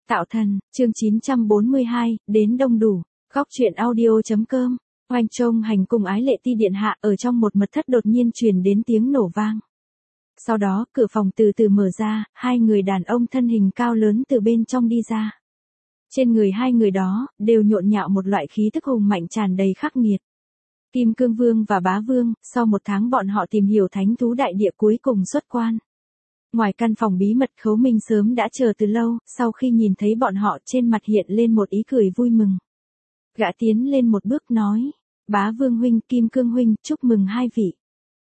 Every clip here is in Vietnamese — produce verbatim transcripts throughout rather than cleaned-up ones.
Tạo thần, chương chín trăm bốn mươi hai, đến đông đủ. Góc truyện audio.com. Oanh trông hành cùng ái lệ ti điện hạ ở trong một mật thất đột nhiên truyền đến tiếng nổ vang. Sau đó, cửa phòng từ từ mở ra, hai người đàn ông thân hình cao lớn từ bên trong đi ra. Trên người hai người đó, đều nhộn nhạo một loại khí tức hùng mạnh tràn đầy khắc nghiệt. Kim Cương Vương và Bá Vương, sau một tháng bọn họ tìm hiểu thánh thú đại địa cuối cùng xuất quan. Ngoài căn phòng bí mật Khấu Minh sớm đã chờ từ lâu, sau khi nhìn thấy bọn họ trên mặt hiện lên một ý cười vui mừng. Gã tiến lên một bước nói, Bá Vương huynh, Kim Cương huynh, chúc mừng hai vị.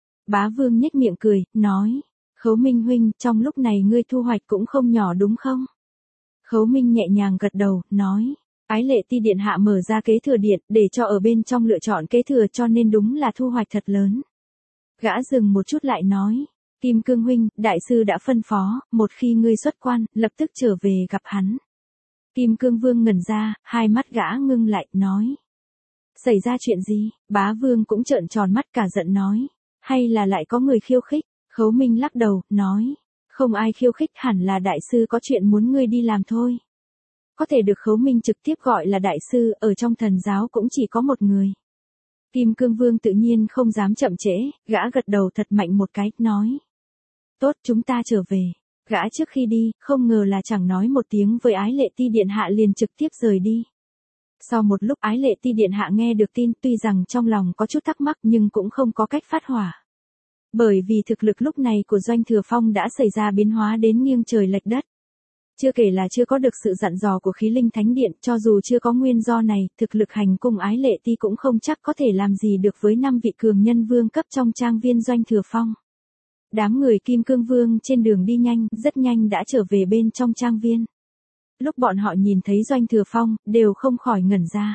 Bá Vương nhếch miệng cười, nói, Khấu Minh huynh, trong lúc này ngươi thu hoạch cũng không nhỏ đúng không? Khấu Minh nhẹ nhàng gật đầu, nói, ái lệ ti điện hạ mở ra kế thừa điện, để cho ở bên trong lựa chọn kế thừa cho nên đúng là thu hoạch thật lớn. Gã dừng một chút lại nói, Kim Cương huynh, đại sư đã phân phó, một khi ngươi xuất quan, lập tức trở về gặp hắn. Kim Cương Vương ngẩn ra, hai mắt gã ngưng lại, nói. Xảy ra chuyện gì? Bá Vương cũng trợn tròn mắt cả giận nói. Hay là lại có người khiêu khích? Khấu Minh lắc đầu, nói. Không ai khiêu khích, hẳn là đại sư có chuyện muốn ngươi đi làm thôi. Có thể được Khấu Minh trực tiếp gọi là đại sư, ở trong thần giáo cũng chỉ có một người. Kim Cương Vương tự nhiên không dám chậm trễ, gã gật đầu thật mạnh một cái, nói. Tốt, chúng ta trở về. Gã trước khi đi, không ngờ là chẳng nói một tiếng với ái lệ ti điện hạ liền trực tiếp rời đi. Sau một lúc ái lệ ti điện hạ nghe được tin, tuy rằng trong lòng có chút thắc mắc nhưng cũng không có cách phát hỏa. Bởi vì thực lực lúc này của Doanh Thừa Phong đã xảy ra biến hóa đến nghiêng trời lệch đất. Chưa kể là chưa có được sự dặn dò của khí linh thánh điện, cho dù chưa có nguyên do này, thực lực hành cung ái lệ ti cũng không chắc có thể làm gì được với năm vị cường nhân vương cấp trong trang viên Doanh Thừa Phong. Đám người Kim Cương Vương trên đường đi nhanh, rất nhanh đã trở về bên trong trang viên. Lúc bọn họ nhìn thấy Doanh Thừa Phong, đều không khỏi ngẩn ra.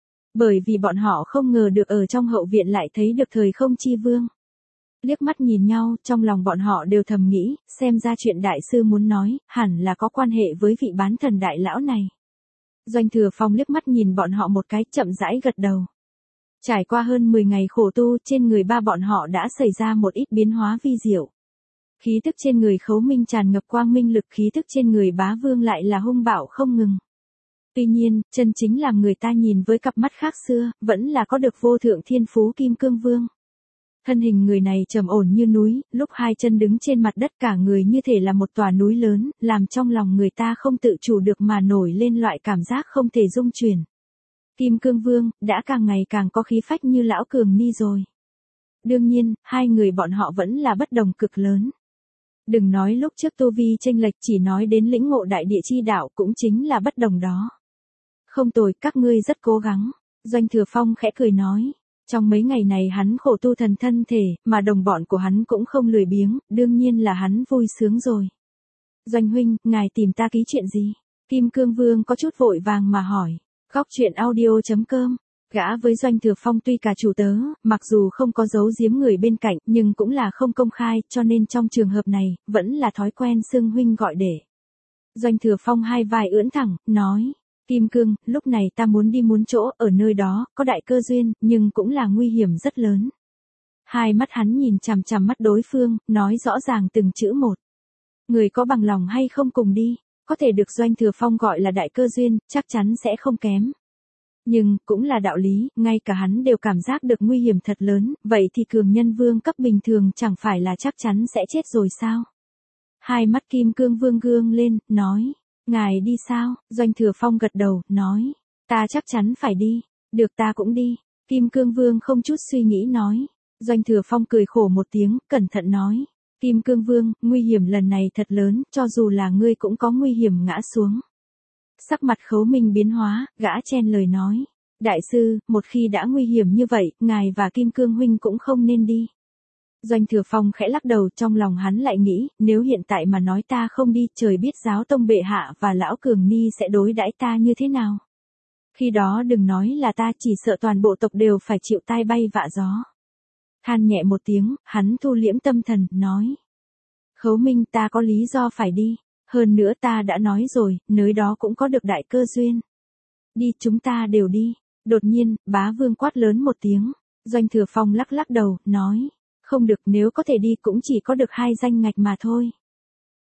Bởi vì bọn họ không ngờ được ở trong hậu viện lại thấy được Thời Không Chi Vương. Liếc mắt nhìn nhau, trong lòng bọn họ đều thầm nghĩ, xem ra chuyện đại sư muốn nói, hẳn là có quan hệ với vị bán thần đại lão này. Doanh Thừa Phong liếc mắt nhìn bọn họ một cái, chậm rãi gật đầu. Trải qua hơn mười ngày khổ tu, trên người ba bọn họ đã xảy ra một ít biến hóa vi diệu. Khí tức trên người Khấu Minh tràn ngập quang minh lực, khí tức trên người Bá Vương lại là hung bạo không ngừng. Tuy nhiên, chân chính làm người ta nhìn với cặp mắt khác xưa, vẫn là có được vô thượng thiên phú Kim Cương Vương. Thân hình người này trầm ổn như núi, lúc hai chân đứng trên mặt đất cả người như thể là một tòa núi lớn, làm trong lòng người ta không tự chủ được mà nổi lên loại cảm giác không thể dung chuyển. Kim Cương Vương, đã càng ngày càng có khí phách như lão cường ni rồi. Đương nhiên, hai người bọn họ vẫn là bất đồng cực lớn. Đừng nói lúc trước tu vi chênh lệch, chỉ nói đến lĩnh ngộ đại địa chi đạo cũng chính là bất đồng đó. Không tồi, các ngươi rất cố gắng. Doanh Thừa Phong khẽ cười nói. Trong mấy ngày này hắn khổ tu thần thân thể, mà đồng bọn của hắn cũng không lười biếng, đương nhiên là hắn vui sướng rồi. Doanh huynh, ngài tìm ta ký chuyện gì? Kim Cương Vương có chút vội vàng mà hỏi. Góc truyện audio.com. Gã với Doanh Thừa Phong tuy cả chủ tớ, mặc dù không có giấu giếm người bên cạnh, nhưng cũng là không công khai, cho nên trong trường hợp này, vẫn là thói quen xưng huynh gọi để. Doanh Thừa Phong hai vai ưỡn thẳng, nói, Kim Cương, lúc này ta muốn đi muốn chỗ, ở nơi đó, có đại cơ duyên, nhưng cũng là nguy hiểm rất lớn. Hai mắt hắn nhìn chằm chằm mắt đối phương, nói rõ ràng từng chữ một. Người có bằng lòng hay không cùng đi, có thể được Doanh Thừa Phong gọi là đại cơ duyên, chắc chắn sẽ không kém. Nhưng, cũng là đạo lý, ngay cả hắn đều cảm giác được nguy hiểm thật lớn, vậy thì cường nhân vương cấp bình thường chẳng phải là chắc chắn sẽ chết rồi sao? Hai mắt Kim Cương Vương gương lên, nói, ngài đi sao? Doanh Thừa Phong gật đầu, nói, ta chắc chắn phải đi, được ta cũng đi. Kim Cương Vương không chút suy nghĩ nói. Doanh Thừa Phong cười khổ một tiếng, cẩn thận nói, Kim Cương Vương, nguy hiểm lần này thật lớn, cho dù là ngươi cũng có nguy hiểm ngã xuống. Sắc mặt Khấu Minh biến hóa, gã chen lời nói. Đại sư, một khi đã nguy hiểm như vậy, ngài và Kim Cương huynh cũng không nên đi. Doanh Thừa Phong khẽ lắc đầu, trong lòng hắn lại nghĩ, nếu hiện tại mà nói ta không đi, trời biết giáo tông bệ hạ và lão cường ni sẽ đối đãi ta như thế nào. Khi đó đừng nói là ta, chỉ sợ toàn bộ tộc đều phải chịu tai bay vạ gió. Than nhẹ một tiếng, hắn thu liễm tâm thần, nói. Khấu Minh, ta có lý do phải đi. Hơn nữa ta đã nói rồi, nơi đó cũng có được đại cơ duyên. Đi, chúng ta đều đi. Đột nhiên, Bá Vương quát lớn một tiếng. Doanh Thừa Phong lắc lắc đầu, nói. Không được, nếu có thể đi cũng chỉ có được hai danh ngạch mà thôi.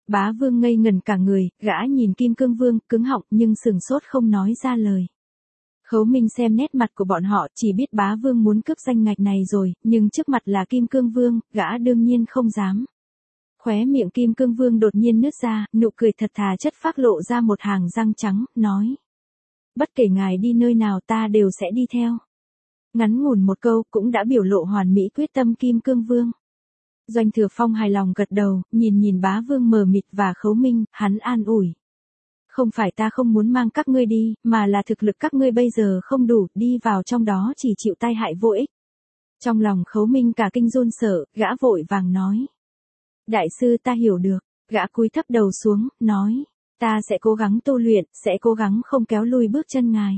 Bá Vương ngây ngần cả người, gã nhìn Kim Cương Vương, cứng họng nhưng sừng sốt không nói ra lời. Khấu Minh xem nét mặt của bọn họ, chỉ biết Bá Vương muốn cướp danh ngạch này rồi, nhưng trước mặt là Kim Cương Vương, gã đương nhiên không dám. Khóe miệng Kim Cương Vương đột nhiên nứt ra, nụ cười thật thà chất phác lộ ra một hàng răng trắng, nói. Bất kể ngài đi nơi nào ta đều sẽ đi theo. Ngắn ngủn một câu cũng đã biểu lộ hoàn mỹ quyết tâm Kim Cương Vương. Doanh Thừa Phong hài lòng gật đầu, nhìn nhìn Bá Vương mờ mịt và Khấu Minh, hắn an ủi. Không phải ta không muốn mang các ngươi đi, mà là thực lực các ngươi bây giờ không đủ, đi vào trong đó chỉ chịu tai hại vô ích. Trong lòng Khấu Minh cả kinh run sợ, gã vội vàng nói. Đại sư ta hiểu được, gã cúi thấp đầu xuống, nói. Ta sẽ cố gắng tu luyện, sẽ cố gắng không kéo lui bước chân ngài.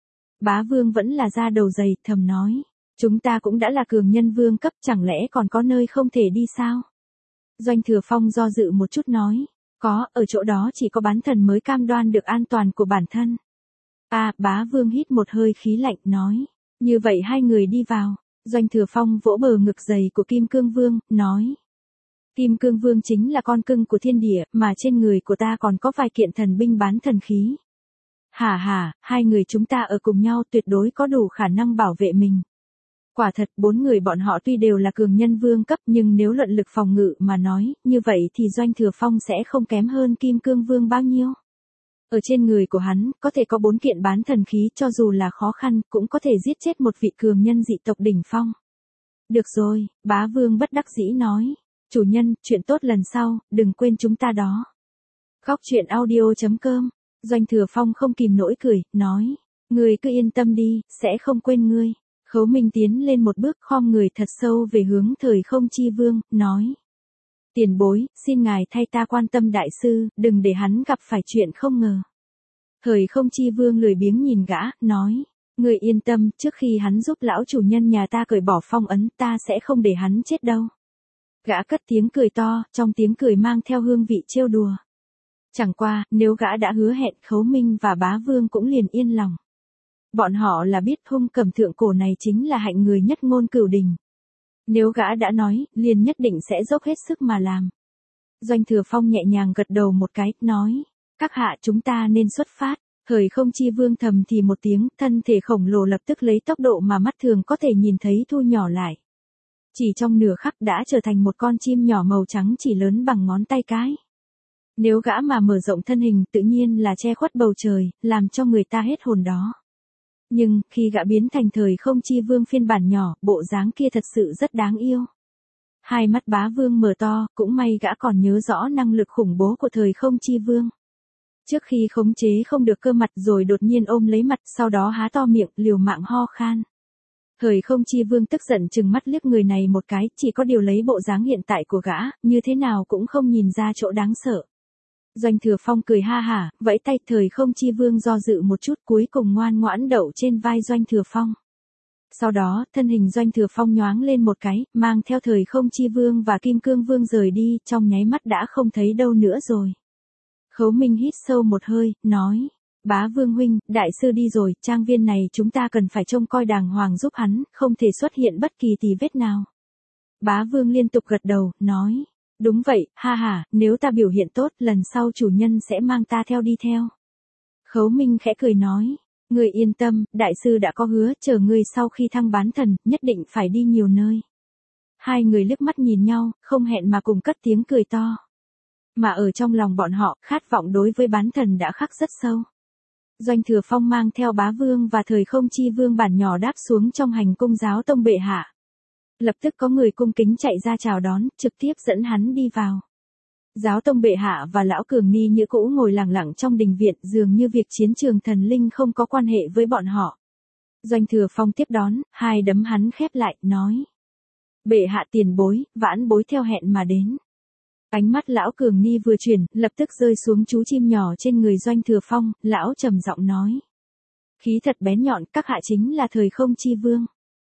Bá Vương vẫn là da đầu dày, thầm nói. Chúng ta cũng đã là cường nhân vương cấp, chẳng lẽ còn có nơi không thể đi sao? Doanh Thừa Phong do dự một chút nói. Có, ở chỗ đó chỉ có bán thần mới cam đoan được an toàn của bản thân. À, Bá Vương hít một hơi khí lạnh, nói. Như vậy hai người đi vào. Doanh Thừa Phong vỗ bờ ngực dày của Kim Cương Vương, nói. Kim Cương Vương chính là con cưng của thiên địa, mà trên người của ta còn có vài kiện thần binh bán thần khí. Hả hả, hai người chúng ta ở cùng nhau tuyệt đối có đủ khả năng bảo vệ mình. Quả thật, bốn người bọn họ tuy đều là cường nhân vương cấp nhưng nếu luận lực phòng ngự mà nói, như vậy thì Doanh Thừa Phong sẽ không kém hơn Kim Cương Vương bao nhiêu. Ở trên người của hắn, có thể có bốn kiện bán thần khí cho dù là khó khăn, cũng có thể giết chết một vị cường nhân dị tộc đỉnh phong. Được rồi, Bá Vương bất đắc dĩ nói. Chủ nhân, chuyện tốt lần sau, đừng quên chúng ta đó. Góc truyện audio chấm com. Doanh Thừa Phong không kìm nổi cười, nói. Ngươi cứ yên tâm đi, sẽ không quên ngươi. Khấu Minh tiến lên một bước khom người thật sâu về hướng Thời Không Chi Vương, nói. Tiền bối, xin ngài thay ta quan tâm đại sư, đừng để hắn gặp phải chuyện không ngờ. Thời Không Chi Vương lười biếng nhìn gã, nói. Ngươi yên tâm, trước khi hắn giúp lão chủ nhân nhà ta cởi bỏ phong ấn, ta sẽ không để hắn chết đâu. Gã cất tiếng cười to, trong tiếng cười mang theo hương vị trêu đùa. Chẳng qua, nếu gã đã hứa hẹn, Khấu Minh và Bá Vương cũng liền yên lòng. Bọn họ là biết hung cầm thượng cổ này chính là hạnh người nhất ngôn cửu đình. Nếu gã đã nói, liền nhất định sẽ dốc hết sức mà làm. Doanh Thừa Phong nhẹ nhàng gật đầu một cái, nói. Các hạ chúng ta nên xuất phát. Thời Không Chi Vương thầm thì một tiếng, thân thể khổng lồ lập tức lấy tốc độ mà mắt thường có thể nhìn thấy thu nhỏ lại. Chỉ trong nửa khắc đã trở thành một con chim nhỏ màu trắng chỉ lớn bằng ngón tay cái. Nếu gã mà mở rộng thân hình tự nhiên là che khuất bầu trời, làm cho người ta hết hồn đó. Nhưng, khi gã biến thành Thời Không Chi Vương phiên bản nhỏ, bộ dáng kia thật sự rất đáng yêu. Hai mắt Bá Vương mở to, cũng may gã còn nhớ rõ năng lực khủng bố của Thời Không Chi Vương. Trước khi khống chế không được cơ mặt rồi đột nhiên ôm lấy mặt, sau đó há to miệng, liều mạng ho khan. Thời Không Chi Vương tức giận trừng mắt liếc người này một cái, chỉ có điều lấy bộ dáng hiện tại của gã, như thế nào cũng không nhìn ra chỗ đáng sợ. Doanh Thừa Phong cười ha hả, vẫy tay. Thời Không Chi Vương do dự một chút cuối cùng ngoan ngoãn đậu trên vai Doanh Thừa Phong. Sau đó, thân hình Doanh Thừa Phong nhoáng lên một cái, mang theo Thời Không Chi Vương và Kim Cương Vương rời đi, trong nháy mắt đã không thấy đâu nữa rồi. Khấu Minh hít sâu một hơi, nói. Bá Vương huynh, đại sư đi rồi, trang viên này chúng ta cần phải trông coi đàng hoàng giúp hắn, không thể xuất hiện bất kỳ tì vết nào. Bá Vương liên tục gật đầu, nói. Đúng vậy, ha ha, nếu ta biểu hiện tốt, lần sau chủ nhân sẽ mang ta theo đi theo. Khấu Minh khẽ cười nói. Ngươi yên tâm, đại sư đã có hứa, chờ ngươi sau khi thăng bán thần, nhất định phải đi nhiều nơi. Hai người liếc mắt nhìn nhau, không hẹn mà cùng cất tiếng cười to. Mà ở trong lòng bọn họ, khát vọng đối với bán thần đã khắc rất sâu. Doanh Thừa Phong mang theo Bá Vương và Thời Không Chi Vương bản nhỏ đáp xuống trong hành cung giáo tông bệ hạ. Lập tức có người cung kính chạy ra chào đón, trực tiếp dẫn hắn đi vào. Giáo tông bệ hạ và lão cường ni như cũ ngồi lặng lặng trong đình viện, dường như việc chiến trường thần linh không có quan hệ với bọn họ. Doanh Thừa Phong tiếp đón, hai đấm hắn khép lại, nói. Bệ hạ tiền bối, vãn bối theo hẹn mà đến. Ánh mắt lão cường ni vừa chuyển, lập tức rơi xuống chú chim nhỏ trên người Doanh Thừa Phong, lão trầm giọng nói. Khí thật bén nhọn, các hạ chính là Thời Không Chi Vương.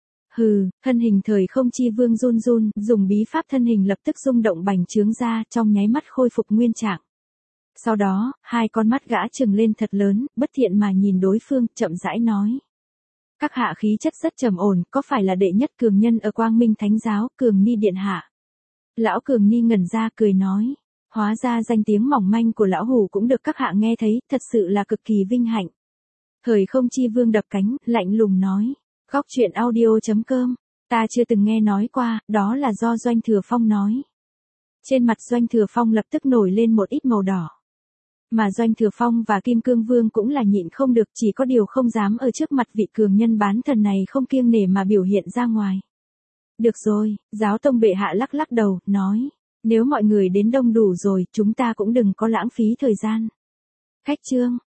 Hừ, thân hình Thời Không Chi Vương run run, dùng bí pháp thân hình lập tức rung động bành trướng ra, trong nháy mắt khôi phục nguyên trạng. Sau đó, hai con mắt gã trừng lên thật lớn, bất thiện mà nhìn đối phương, chậm rãi nói. Các hạ khí chất rất trầm ổn, có phải là đệ nhất cường nhân ở Quang Minh Thánh Giáo, Cường Ni điện hạ? Lão Cường Ni ngẩn ra cười nói. Hóa ra danh tiếng mỏng manh của lão hủ cũng được các hạ nghe thấy, thật sự là cực kỳ vinh hạnh. Thời không chi vương đập cánh, lạnh lùng nói. Góc chuyện audio.com, ta chưa từng nghe nói qua, đó là do Doanh Thừa Phong nói. Trên mặt Doanh Thừa Phong lập tức nổi lên một ít màu đỏ. Mà Doanh Thừa Phong và Kim Cương Vương cũng là nhịn không được, chỉ có điều không dám ở trước mặt vị cường nhân bán thần này không kiêng nể mà biểu hiện ra ngoài. Được rồi, giáo tông bệ hạ lắc lắc đầu, nói. Nếu mọi người đến đông đủ rồi, chúng ta cũng đừng có lãng phí thời gian. Khách trương,